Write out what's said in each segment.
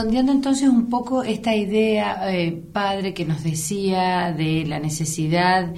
redondeando entonces un poco esta idea, padre, que nos decía de la necesidad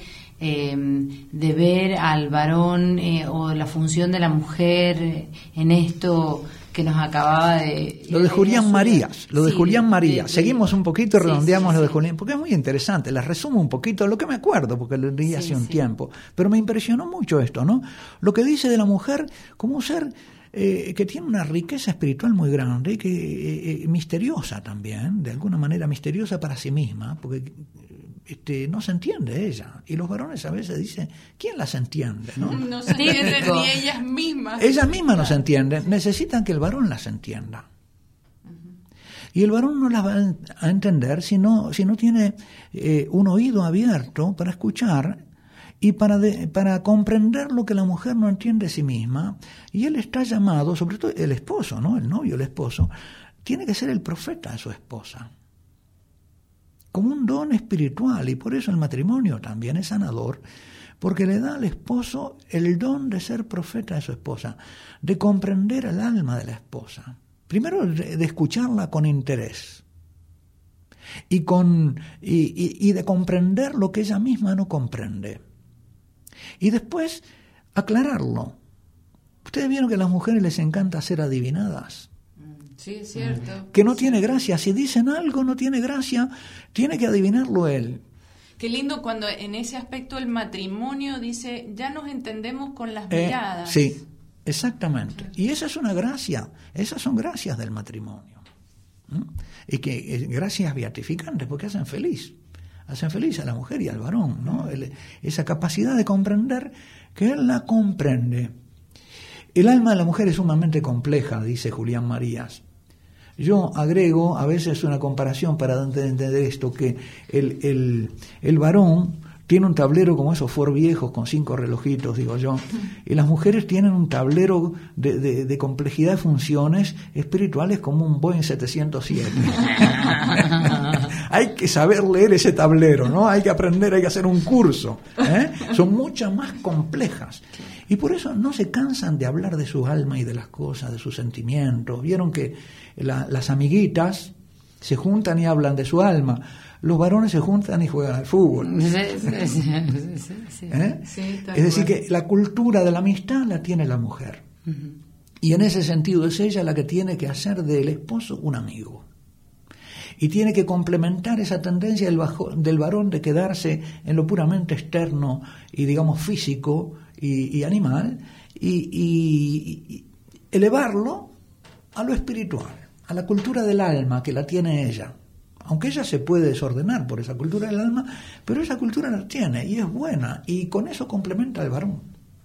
de ver al varón o la función de la mujer en esto que nos acababa de... Lo de Julián Marías, Julián Marías. Seguimos un poquito y redondeamos lo de Julián, porque es muy interesante. Les resumo un poquito lo que me acuerdo, porque lo leí hace un tiempo. Pero me impresionó mucho esto, ¿no? Lo que dice de la mujer como un ser que tiene una riqueza espiritual muy grande, que misteriosa también, de alguna manera misteriosa para sí misma, porque no se entiende ella. Y los varones a veces dicen, ¿quién las entiende? No se entienden ni ellas mismas. Ellas mismas no se entienden, necesitan que el varón las entienda. Y el varón no las va a entender si no tiene un oído abierto para escuchar y para comprender lo que la mujer no entiende de sí misma. Y él está llamado, sobre todo el esposo, ¿no? El novio, el esposo, tiene que ser el profeta de su esposa, como un don espiritual. Y por eso el matrimonio también es sanador, porque le da al esposo el don de ser profeta de su esposa, de comprender el alma de la esposa. Primero, de escucharla con interés y de comprender lo que ella misma no comprende. Y después, aclararlo. Ustedes vieron que a las mujeres les encanta ser adivinadas. Sí, es cierto. Que no tiene gracia. Si dicen algo no tiene gracia, tiene que adivinarlo él. Qué lindo cuando en ese aspecto el matrimonio dice, ya nos entendemos con las miradas. Sí, exactamente. Y esa es una gracia. Esas son gracias del matrimonio. Y que gracias beatificantes, porque hacen feliz a la mujer y al varón, ¿no? Esa capacidad de comprender que él la comprende. El alma de la mujer es sumamente compleja, dice Julián Marías. Yo agrego a veces una comparación para entender esto, que el varón tiene un tablero como esos Ford viejos con 5 relojitos, digo yo, y las mujeres tienen un tablero de complejidad de funciones espirituales como un Boeing 707. Hay que saber leer ese tablero, ¿no? Hay que aprender, hay que hacer un curso, Son muchas más complejas. Y por eso no se cansan de hablar de su alma y de las cosas, de sus sentimientos. Vieron que las amiguitas se juntan y hablan de su alma. Los varones se juntan y juegan al fútbol. Sí, es decir, que la cultura de la amistad la tiene la mujer. Uh-huh. Y en ese sentido es ella la que tiene que hacer del esposo un amigo. Y tiene que complementar esa tendencia del varón de quedarse en lo puramente externo y, digamos, físico y animal, y elevarlo a lo espiritual, a la cultura del alma que la tiene ella. Aunque ella se puede desordenar por esa cultura del alma, pero esa cultura la tiene y es buena, y con eso complementa al varón.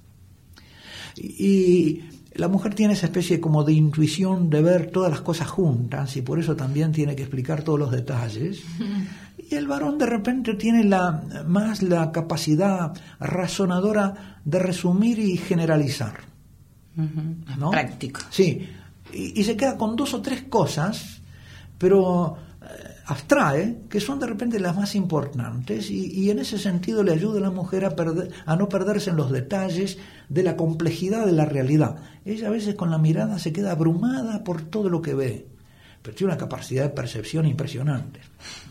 Y la mujer tiene esa especie como de intuición de ver todas las cosas juntas, y por eso también tiene que explicar todos los detalles. Y el varón de repente tiene más la capacidad razonadora de resumir y generalizar. ¿No? Práctico. Sí, y se queda con 2 o 3 cosas, pero abstrae, que son de repente las más importantes, y en ese sentido le ayuda a la mujer a no perderse en los detalles de la complejidad de la realidad. Ella a veces con la mirada se queda abrumada por todo lo que ve, pero tiene una capacidad de percepción impresionante.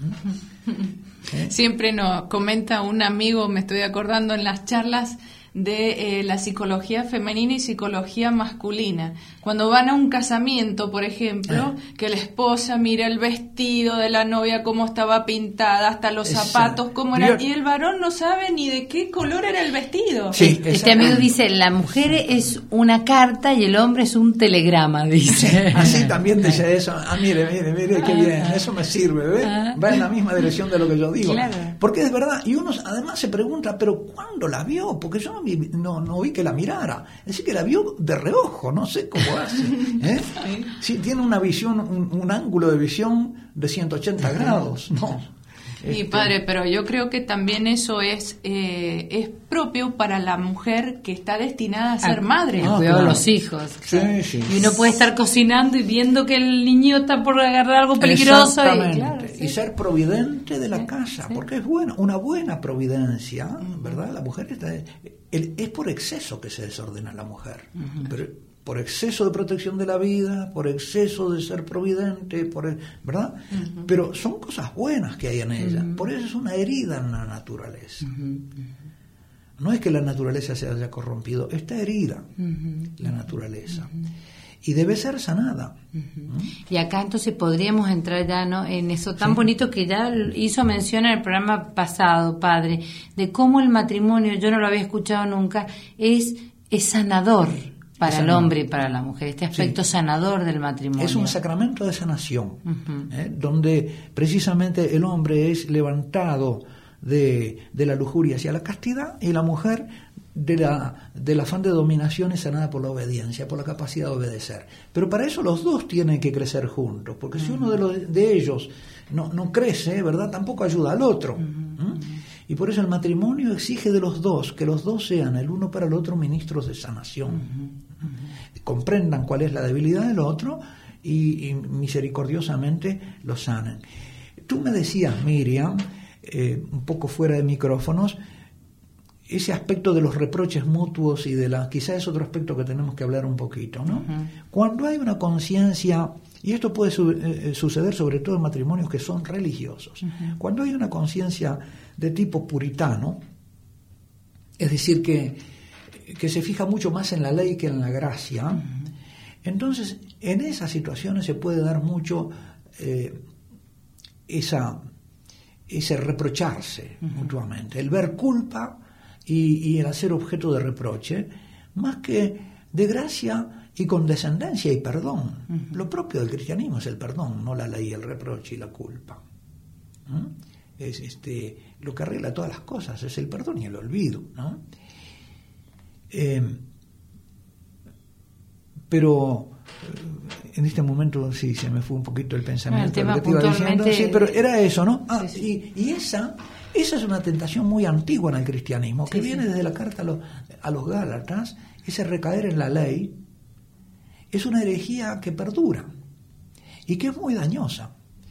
Siempre nos comenta un amigo, me estoy acordando en las charlas de la psicología femenina y psicología masculina. Cuando van a un casamiento, por ejemplo, que la esposa mira el vestido de la novia, cómo estaba pintada, hasta los zapatos, cómo era, y el varón no sabe ni de qué color era el vestido. Sí, este amigo dice, la mujer es una carta y el hombre es un telegrama, dice. Así también dice eso. Mire, qué bien, eso me sirve, ¿ve? Va en la misma dirección de lo que yo digo. Claro. Porque es verdad, y uno además se pregunta, ¿pero cuándo la vio? Porque yo no vi que la mirara. Es decir, que la vio de reojo, no sé cómo hace. Sí, tiene una visión, un ángulo de visión de 180 grados, ¿no? Y padre, pero yo creo que también eso es propio para la mujer que está destinada a ser madre. Cuidado a los hijos. Sí. Y uno puede estar cocinando y viendo que el niño está por agarrar algo peligroso. Y ser providente de la casa, porque es bueno, una buena providencia, ¿verdad? La mujer es por exceso que se desordena la mujer. por exceso de protección de la vida, por exceso de ser providente, ¿verdad? Uh-huh. Pero son cosas buenas que hay en ella. Uh-huh. Por eso es una herida en la naturaleza. Uh-huh. No es que la naturaleza se haya corrompido, está herida la naturaleza. Y debe ser sanada. Y acá entonces podríamos entrar ya, ¿no?, en eso tan bonito que ya hizo mención en el programa pasado, padre, de cómo el matrimonio, yo no lo había escuchado nunca, es sanador para el hombre y para la mujer, este aspecto sanador del matrimonio. Es un sacramento de sanación, donde precisamente el hombre es levantado de la lujuria hacia la castidad, y la mujer del afán de dominación es sanada por la obediencia, por la capacidad de obedecer. Pero para eso los dos tienen que crecer juntos, porque si uno de ellos no crece, ¿verdad?, tampoco ayuda al otro. Y por eso el matrimonio exige de los dos que los dos sean el uno para el otro ministros de sanación. Comprendan cuál es la debilidad del otro y misericordiosamente lo sanen. Tú me decías, Miriam, un poco fuera de micrófonos, ese aspecto de los reproches mutuos y quizá es otro aspecto que tenemos que hablar un poquito, ¿no? Cuando hay una conciencia, y esto puede suceder sobre todo en matrimonios que son religiosos, cuando hay una conciencia de tipo puritano, es decir, que se fija mucho más en la ley que en la gracia, entonces en esas situaciones se puede dar mucho ese reprocharse mutuamente, el ver culpa y el hacer objeto de reproche, más que de gracia y condescendencia y perdón. Lo propio del cristianismo es el perdón, no la ley, el reproche y la culpa. Es lo que arregla todas las cosas, es el perdón y el olvido, ¿no? Pero en este momento sí se me fue un poquito el pensamiento, el lo que te iba diciendo, sí, pero era eso, ¿no? Y esa es una tentación muy antigua en el cristianismo, que viene desde la carta a los Gálatas. Ese recaer en la ley es una herejía que perdura y que es muy dañosa.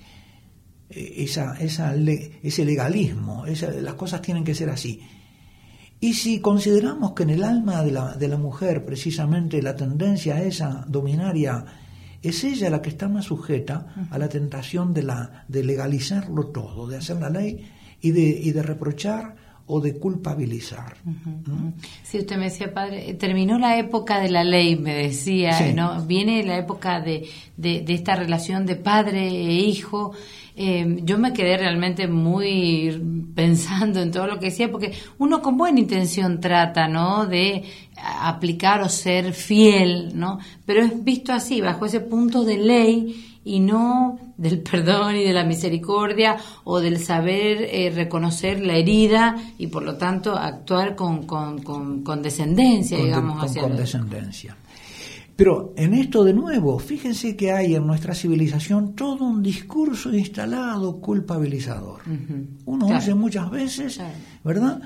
Ese legalismo, las cosas tienen que ser así. Y si consideramos que en el alma de la mujer precisamente la tendencia a esa dominaria es ella la que está más sujeta a la tentación de legalizarlo todo, de hacer la ley y de reprochar o de culpabilizar. Sí, usted me decía, padre, terminó la época de la ley, me decía, ¿no? Viene la época de esta relación de padre e hijo. Yo me quedé realmente muy pensando en todo lo que decía, porque uno con buena intención trata, ¿no?, de aplicar o ser fiel, ¿no? Pero es visto así, bajo ese punto de ley, y no del perdón y de la misericordia o del saber reconocer la herida y por lo tanto actuar con condescendencia, digamos, hacia con condescendencia. Pero en esto de nuevo, fíjense que hay en nuestra civilización todo un discurso instalado culpabilizador. Uno oye muchas veces, ¿verdad?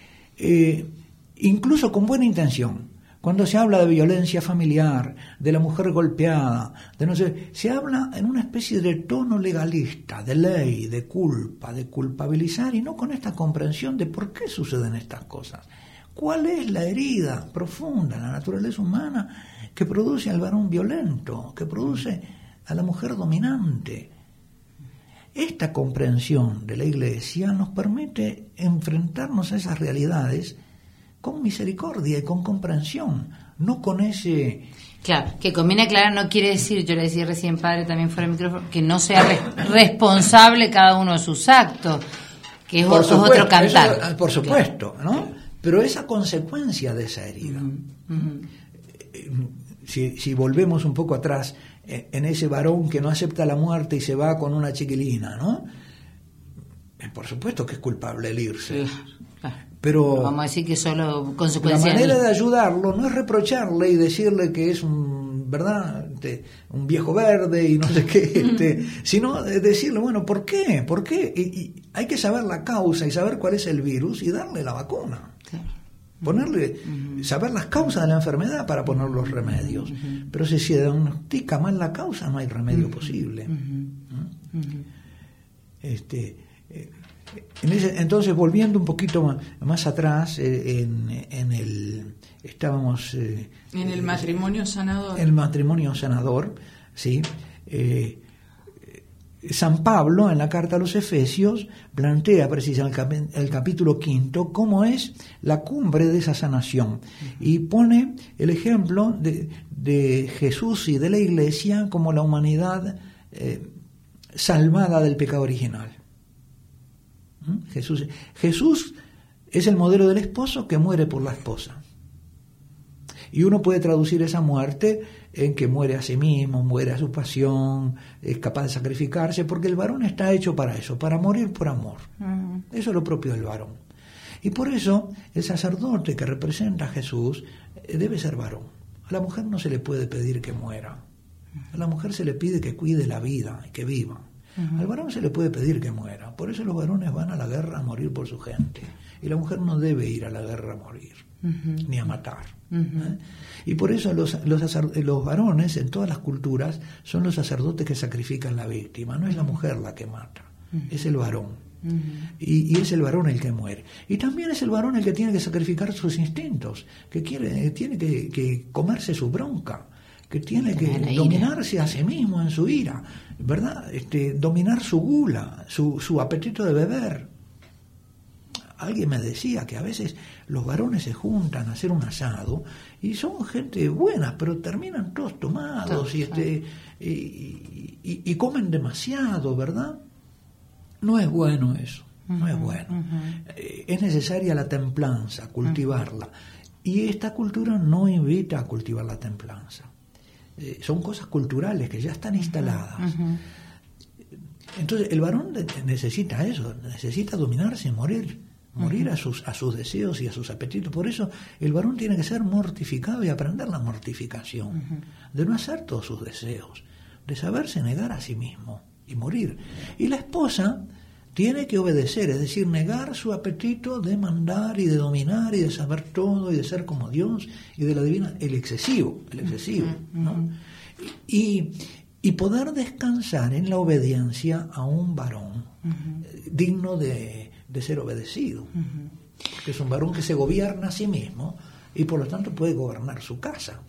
Incluso con buena intención. Cuando se habla de violencia familiar, de la mujer golpeada, se habla en una especie de tono legalista, de ley, de culpa, de culpabilizar, y no con esta comprensión de por qué suceden estas cosas. ¿Cuál es la herida profunda en la naturaleza humana que produce al varón violento, que produce a la mujer dominante? Esta comprensión de la Iglesia nos permite enfrentarnos a esas realidades con misericordia y con comprensión, no con ese... Claro, que conviene aclarar, no quiere decir, yo le decía recién, padre, también fuera del micrófono, que no sea responsable cada uno de sus actos, que es otro cantar. Eso, por supuesto, ¿no? Pero esa consecuencia de esa herida. Si volvemos un poco atrás, en ese varón que no acepta la muerte y se va con una chiquilina, ¿no? Por supuesto que es culpable el irse. Claro. Pero vamos a decir que solo consecuencia. La manera de ayudarlo no es reprocharle y decirle que es un viejo verde y no sé qué, sino decirle, bueno, ¿por qué? Y hay que saber la causa y saber cuál es el virus y darle la vacuna. Claro. Saber las causas de la enfermedad para poner los remedios. Pero si se diagnostica mal la causa, no hay remedio posible. Entonces, volviendo un poquito más atrás, estábamos en el matrimonio sanador. El matrimonio sanador, ¿sí? San Pablo, en la carta a los Efesios, plantea precisamente el capítulo 5 cómo es la cumbre de esa sanación, y pone el ejemplo de Jesús y de la Iglesia como la humanidad salvada del pecado original. Jesús es el modelo del esposo que muere por la esposa. Y uno puede traducir esa muerte en que muere a sí mismo, muere a su pasión, es capaz de sacrificarse, porque el varón está hecho para eso, para morir por amor. Eso es lo propio del varón. Y por eso el sacerdote que representa a Jesús debe ser varón. A la mujer no se le puede pedir que muera. A la mujer se le pide que cuide la vida y que viva. Al varón se le puede pedir que muera. Por eso los varones van a la guerra a morir por su gente. Y la mujer no debe ir a la guerra a morir, ni a matar. Y por eso los varones en todas las culturas son los sacerdotes que sacrifican la víctima. No es la mujer la que mata, es el varón. Y es el varón el que muere. Y también es el varón el que tiene que sacrificar sus instintos, que tiene que comerse su bronca, que tiene que dominarse a sí mismo en su ira, ¿verdad? Dominar su gula, su apetito de beber. Alguien me decía que a veces los varones se juntan a hacer un asado y son gente buena, pero terminan todos tomados y comen demasiado, ¿verdad? No es bueno eso, no es bueno. Es necesaria la templanza, cultivarla. Y esta cultura no invita a cultivar la templanza. Son cosas culturales que ya están instaladas. Entonces el varón necesita eso, necesita dominarse, morir a sus deseos y a sus apetitos. Por eso el varón tiene que ser mortificado y aprender la mortificación, de no hacer todos sus deseos, de saberse negar a sí mismo y morir. Y la esposa tiene que obedecer, es decir, negar su apetito de mandar y de dominar y de saber todo y de ser como Dios y de la divina, el excesivo, ¿no? Y poder descansar en la obediencia a un varón digno de ser obedecido, que es un varón que se gobierna a sí mismo y por lo tanto puede gobernar su casa.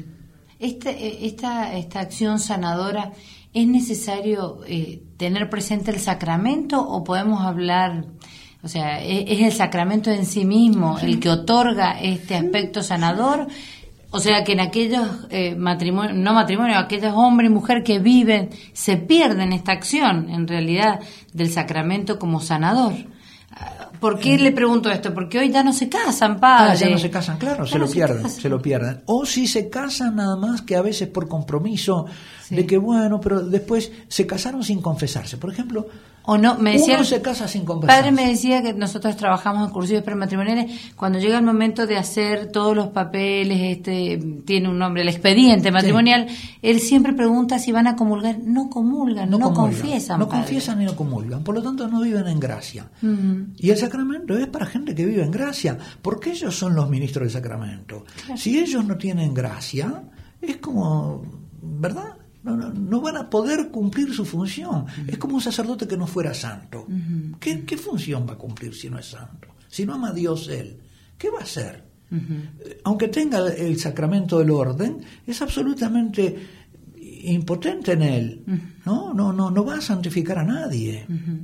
Esta acción sanadora, ¿es necesario tener presente el sacramento o podemos hablar, o sea, es el sacramento en sí mismo el que otorga este aspecto sanador? O sea, que en aquellos aquellos hombres y mujeres que viven, se pierden esta acción, en realidad, del sacramento como sanador. ¿Por qué le pregunto esto? Porque hoy ya no se casan, padre. Ya no se casan, claro, se lo pierden. O si se casan nada más que a veces por compromiso, de que bueno, pero después se casaron sin confesarse. Por ejemplo, uno se casa sin confesarse. Padre me decía que nosotros trabajamos en cursivos prematrimoniales, cuando llega el momento de hacer todos los papeles, tiene un nombre, el expediente matrimonial, él siempre pregunta si van a comulgar. No comulgan, no confiesan. No confiesan y no comulgan, por lo tanto no viven en gracia. Y el sacramento es para gente que vive en gracia, porque ellos son los ministros del sacramento. Claro. Si ellos no tienen gracia, es como, ¿verdad? No van a poder cumplir su función. Es como un sacerdote que no fuera santo. ¿Qué función va a cumplir si no es santo? Si no ama a Dios él, ¿qué va a hacer? Aunque tenga el sacramento del orden, es absolutamente impotente en él. No va a santificar a nadie.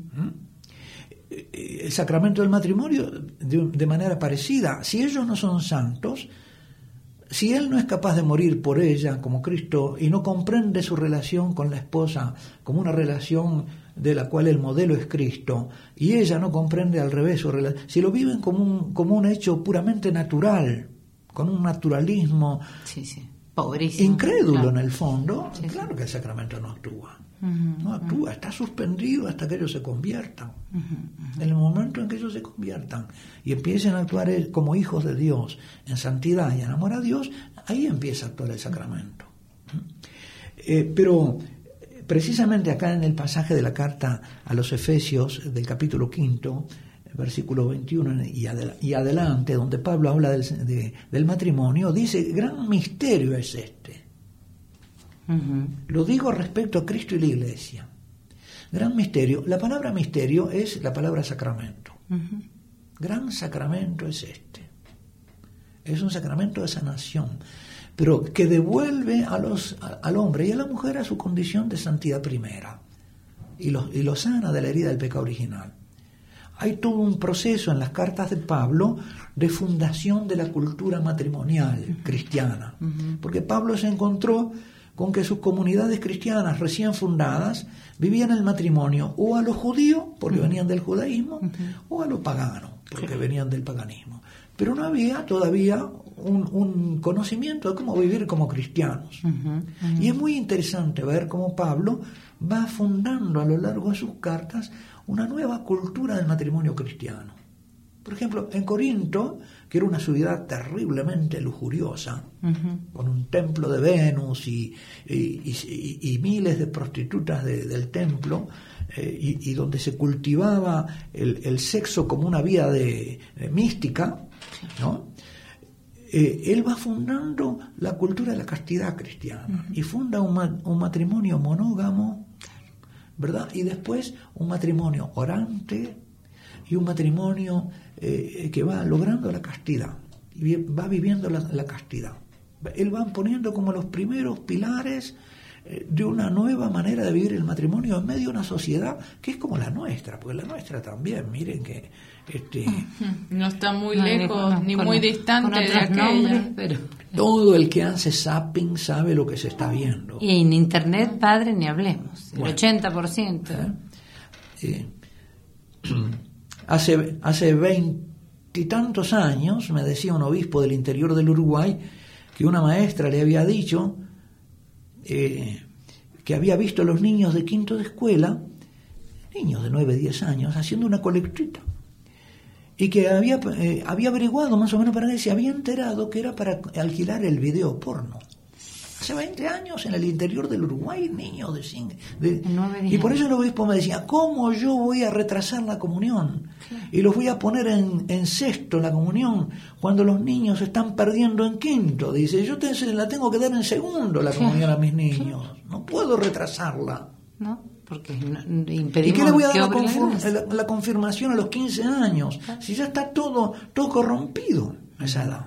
El sacramento del matrimonio, de manera parecida, si ellos no son santos, si él no es capaz de morir por ella como Cristo y no comprende su relación con la esposa como una relación de la cual el modelo es Cristo, y ella no comprende al revés su relación, si lo viven como un hecho puramente natural, con un naturalismo pobrísimo, incrédulo, claro, en el fondo, sí, claro que el sacramento no actúa. No actúa, está suspendido hasta que ellos se conviertan. En el momento en que ellos se conviertan y empiecen a actuar como hijos de Dios, en santidad y en amor a Dios, ahí empieza a actuar el sacramento. Pero precisamente acá en el pasaje de la carta a los Efesios del capítulo 5, versículo 21 y adelante, donde Pablo habla del matrimonio, dice: gran misterio es este. Lo digo respecto a Cristo y la Iglesia. Gran misterio. La palabra misterio es la palabra sacramento. Gran sacramento es este. Es un sacramento de sanación, pero que devuelve al hombre y a la mujer a su condición de santidad primera y lo sana de la herida del pecado original. Hay todo un proceso en las cartas de Pablo de fundación de la cultura matrimonial cristiana, porque Pablo se encontró con que sus comunidades cristianas recién fundadas vivían el matrimonio o a los judíos, porque venían del judaísmo, o a los paganos, porque venían del paganismo. Pero no había todavía un conocimiento de cómo vivir como cristianos. Y es muy interesante ver cómo Pablo va fundando a lo largo de sus cartas una nueva cultura del matrimonio cristiano. Por ejemplo, en Corinto, que era una ciudad terriblemente lujuriosa, con un templo de Venus y miles de prostitutas del templo, y donde se cultivaba el sexo como una vía de mística, ¿no? Él va fundando la cultura de la castidad cristiana y funda un matrimonio monógamo, ¿verdad? Y después un matrimonio orante y un matrimonio que va logrando la castidad y va viviendo la castidad. Él va poniendo como los primeros pilares de una nueva manera de vivir el matrimonio en medio de una sociedad que es como la nuestra, porque la nuestra también, miren que no está muy lejos ni muy distante de aquella. Pero todo el que hace zapping sabe lo que se está viendo. Y en internet, padre, ni hablemos, el 80%. Hace 20 y tantos años me decía un obispo del interior del Uruguay que una maestra le había dicho que había visto a los niños de quinto de escuela, niños de 9, 10 años, haciendo una colectita, y que había averiguado más o menos para qué, se había enterado que era para alquilar el video porno. Hace 20 años en el interior del Uruguay, niños de 9 y por eso el obispo me decía, ¿cómo yo voy a retrasar la comunión? Y los voy a poner en sexto la comunión cuando los niños se están perdiendo en quinto. Dice, yo la tengo que dar en segundo la comunión a mis niños. No puedo retrasarla. No, porque impedimos. ¿Y qué le voy a dar la confirmación a los 15 años? Si ya está todo corrompido a esa edad.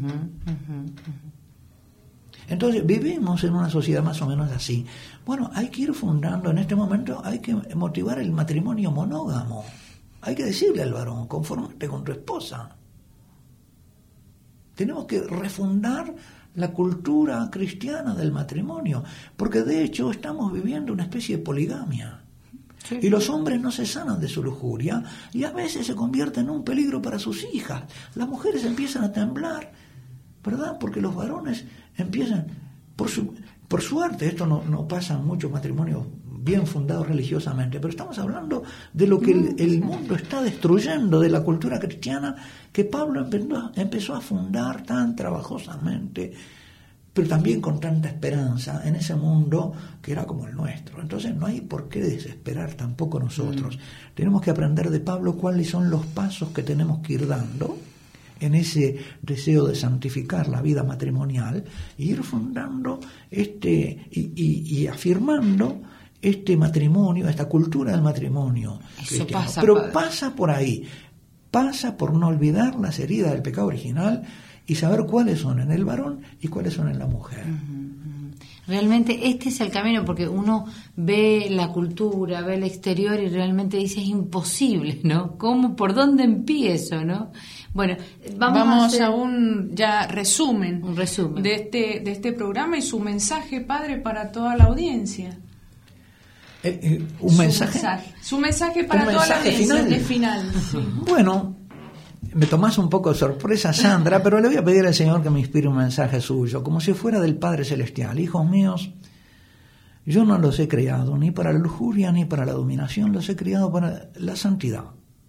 Entonces vivimos en una sociedad más o menos así. Bueno, hay que ir fundando, en este momento hay que motivar el matrimonio monógamo. Hay que decirle al varón, confórmate con tu esposa. Tenemos que refundar la cultura cristiana del matrimonio, porque de hecho estamos viviendo una especie de poligamia. Sí. Y los hombres no se sanan de su lujuria y a veces se convierten en un peligro para sus hijas. Las mujeres empiezan a temblar, ¿verdad? Porque los varones empiezan, por suerte, esto no pasa en muchos matrimonios bien fundados religiosamente, pero estamos hablando de lo que el mundo está destruyendo, de la cultura cristiana que Pablo empezó a fundar tan trabajosamente, pero también con tanta esperanza en ese mundo que era como el nuestro. Entonces no hay por qué desesperar tampoco nosotros. Tenemos que aprender de Pablo cuáles son los pasos que tenemos que ir dando en ese deseo de santificar la vida matrimonial e ir fundando y afirmando este matrimonio, esta cultura del matrimonio cristiano. Pero pasa por ahí, pasa por no olvidar las heridas del pecado original y saber cuáles son en el varón y cuáles son en la mujer. Realmente este es el camino, porque uno ve la cultura, ve el exterior y realmente dice, es imposible, ¿no? ¿Cómo, por dónde empiezo, no? Bueno, vamos a un resumen, un resumen de este programa y su mensaje, padre, para toda la audiencia. Un mensaje. Su mensaje para toda la audiencia de final. Sí. Bueno, me tomás un poco de sorpresa, Sandra, pero le voy a pedir al Señor que me inspire un mensaje suyo, como si fuera del Padre Celestial. Hijos míos, yo no los he creado ni para la lujuria ni para la dominación, los he creado para la santidad.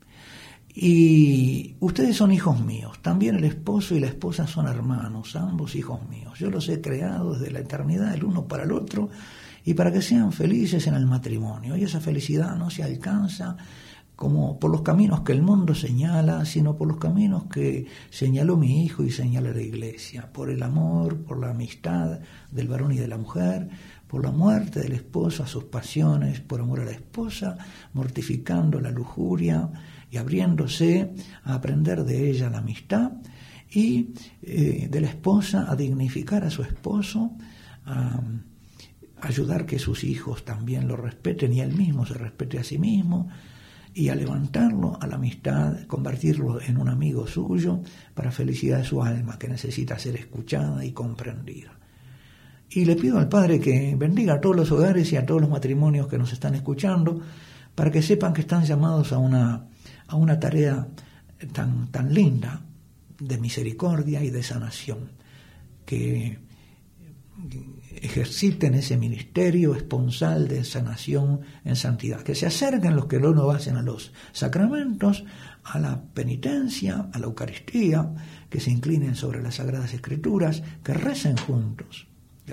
Y ustedes son hijos míos, también el esposo y la esposa son hermanos, ambos hijos míos. Yo los he creado desde la eternidad el uno para el otro y para que sean felices en el matrimonio. Y esa felicidad no se alcanza como por los caminos que el mundo señala, sino por los caminos que señaló mi hijo y señala la Iglesia, por el amor, por la amistad del varón y de la mujer, por la muerte del esposo, a sus pasiones, por amor a la esposa, mortificando la lujuria y abriéndose a aprender de ella la amistad, y de la esposa a dignificar a su esposo, a ayudar que sus hijos también lo respeten y él mismo se respete a sí mismo, y a levantarlo a la amistad, convertirlo en un amigo suyo para felicidad de su alma, que necesita ser escuchada y comprendida. Y le pido al Padre que bendiga a todos los hogares y a todos los matrimonios que nos están escuchando, para que sepan que están llamados a una tarea tan linda de misericordia y de sanación, que ejerciten ese ministerio esponsal de sanación en santidad, que se acerquen los que no hacen a los sacramentos, a la penitencia, a la Eucaristía, que se inclinen sobre las Sagradas Escrituras, que recen juntos, que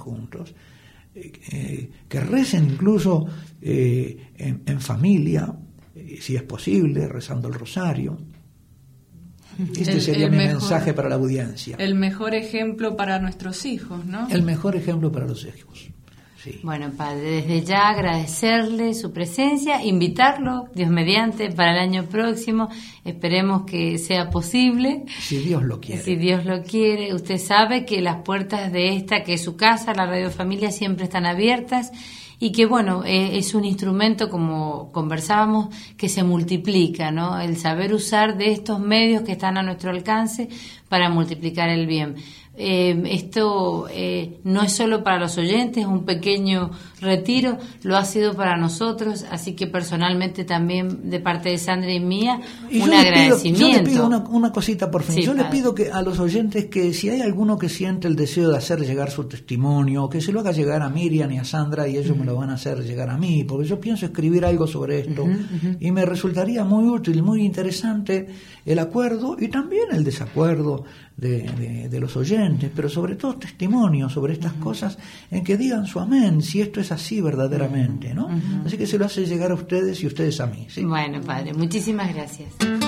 recen incluso en familia, si es posible, rezando el rosario. Este sería mi mensaje para la audiencia. El mejor ejemplo para nuestros hijos, ¿no? El mejor ejemplo para los hijos. Sí. Bueno, Padre, desde ya agradecerle su presencia, invitarlo, Dios mediante, para el año próximo. Esperemos que sea posible. Si Dios lo quiere. Si Dios lo quiere. Usted sabe que las puertas de esta, que es su casa, la Radio Familia, siempre están abiertas. Y que bueno, es un instrumento, como conversábamos, que se multiplica, ¿no? El saber usar de estos medios que están a nuestro alcance para multiplicar el bien. Esto no es solo para los oyentes, un pequeño retiro, lo ha sido para nosotros, así que personalmente también de parte de Sandra y mía, un agradecimiento. Yo le pido una cosita por fin. Sí, yo padre. Le pido que a los oyentes que si hay alguno que siente el deseo de hacer llegar su testimonio, que se lo haga llegar a Miriam y a Sandra, y ellos me lo van a hacer llegar a mí, porque yo pienso escribir algo sobre esto, y me resultaría muy útil, muy interesante el acuerdo y también el desacuerdo de los oyentes, pero sobre todo testimonios sobre estas cosas, en que digan su amén, si esto es así verdaderamente, ¿no? Así que se lo hace llegar a ustedes y ustedes a mí, ¿sí? Bueno, Padre, muchísimas gracias.